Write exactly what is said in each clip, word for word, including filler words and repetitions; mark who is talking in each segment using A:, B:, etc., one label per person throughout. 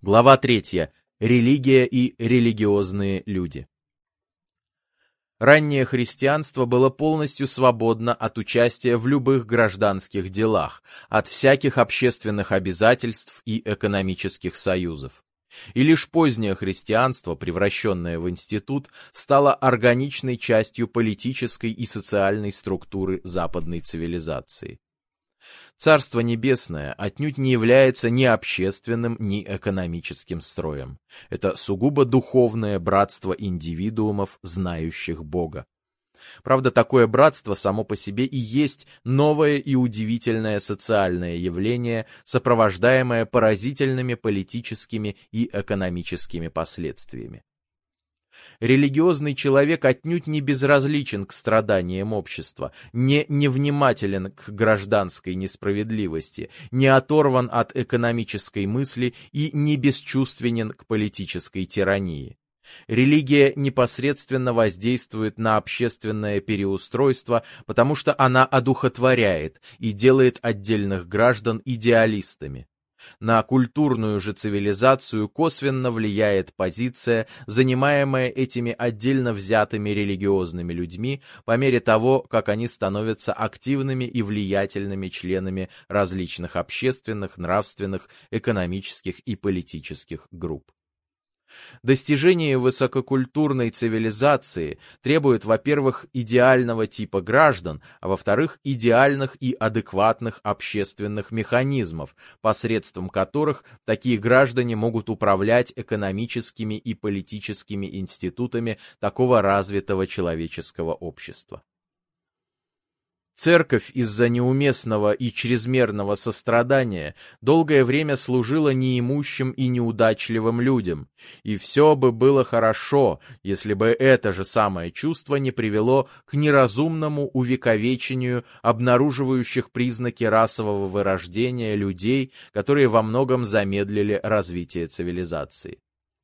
A: Глава третья. Религия и религиозные люди. Раннее христианство было полностью свободно от участия в любых гражданских делах, от всяких общественных обязательств и экономических союзов. И лишь позднее христианство, превращенное в институт, стало органичной частью политической и социальной структуры западной цивилизации. Царство Небесное отнюдь не является ни общественным, ни экономическим строем. Это сугубо духовное братство индивидуумов, знающих Бога. Правда, такое братство само по себе и есть новое и удивительное социальное явление, сопровождаемое поразительными политическими и экономическими последствиями. Религиозный человек отнюдь не безразличен к страданиям общества, не невнимателен к гражданской несправедливости, не оторван от экономической мысли и не бесчувственен к политической тирании. Религия непосредственно воздействует на общественное переустройство, потому что она одухотворяет и делает отдельных граждан идеалистами. На культурную же цивилизацию косвенно влияет позиция, занимаемая этими отдельно взятыми религиозными людьми по мере того, как они становятся активными и влиятельными членами различных общественных, нравственных, экономических и политических групп. Достижение высококультурной цивилизации требует, во-первых, идеального типа граждан, а во-вторых, идеальных и адекватных общественных механизмов, посредством которых такие граждане могут управлять экономическими и политическими институтами такого развитого человеческого общества. Церковь из-за неуместного и чрезмерного сострадания долгое время служила неимущим и неудачливым людям, и все бы было хорошо, если бы это же самое чувство не привело к неразумному увековечению обнаруживающих признаки расового вырождения людей, которые во многом замедлили развитие цивилизации.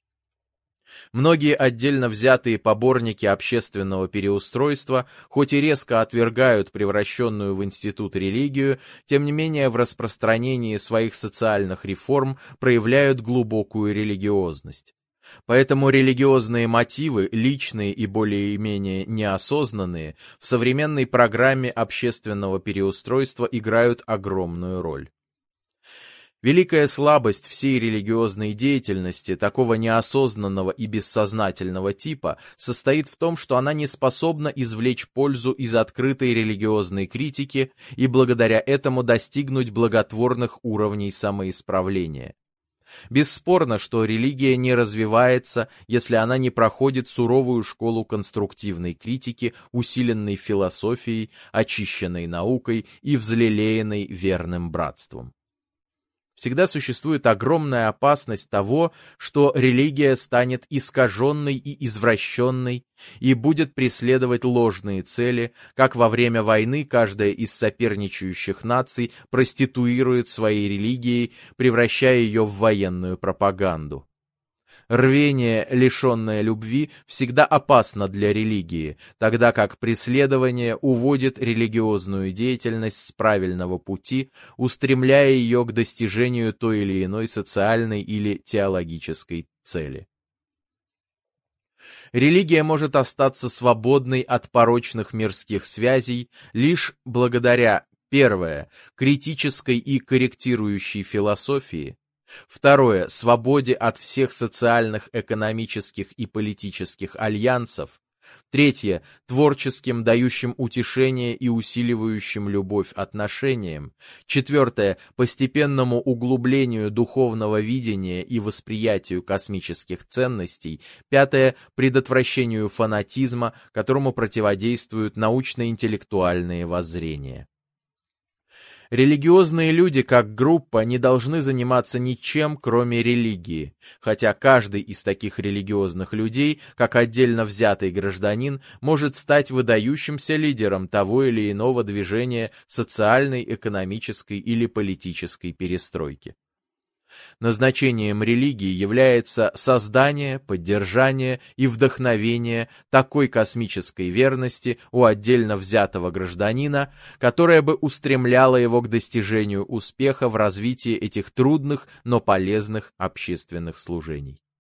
A: Многие отдельно взятые поборники общественного переустройства, хоть и резко отвергают превращенную в институт религию, тем не менее в распространении своих социальных реформ проявляют глубокую религиозность. Поэтому религиозные мотивы, личные и более-менее неосознанные, в современной программе общественного переустройства играют огромную роль. Великая слабость всей религиозной деятельности такого неосознанного и бессознательного типа состоит в том, что она не способна извлечь пользу из открытой религиозной критики и благодаря этому достигнуть благотворных уровней самоисправления. Бесспорно, что религия не развивается, если она не проходит суровую школу конструктивной критики, усиленной философией, очищенной наукой и взлелеянной верным братством. Всегда существует огромная опасность того, что религия станет искаженной и извращенной и будет преследовать ложные цели, как во время войны каждая из соперничающих наций проституирует своей религией, превращая ее в военную пропаганду. Рвение, лишенное любви, всегда опасно для религии, тогда как преследование уводит религиозную деятельность с правильного пути, устремляя ее к достижению той или иной социальной или теологической цели. Религия может остаться свободной от порочных мирских связей лишь благодаря, первое, критической и корректирующей философии, второе, свободе от всех социальных, экономических и политических альянсов, третье, творческим, дающим утешение и усиливающим любовь отношениям, четвертое, постепенному углублению духовного видения и восприятию космических ценностей, пятое, предотвращению фанатизма, которому противодействуют научно-интеллектуальные воззрения. Религиозные люди, как группа, не должны заниматься ничем, кроме религии, хотя каждый из таких религиозных людей, как отдельно взятый гражданин, может стать выдающимся лидером того или иного движения социальной, экономической или политической перестройки. Назначением религии является создание, поддержание и вдохновение такой космической верности у отдельно взятого гражданина, которая бы устремляла его к достижению успеха в развитии этих трудных, но полезных общественных служений.